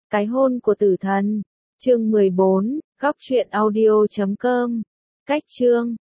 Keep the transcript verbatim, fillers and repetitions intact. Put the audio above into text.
Cái hôn của tử thần. Chương mười bốn, góc truyện audio chấm com. Cách chương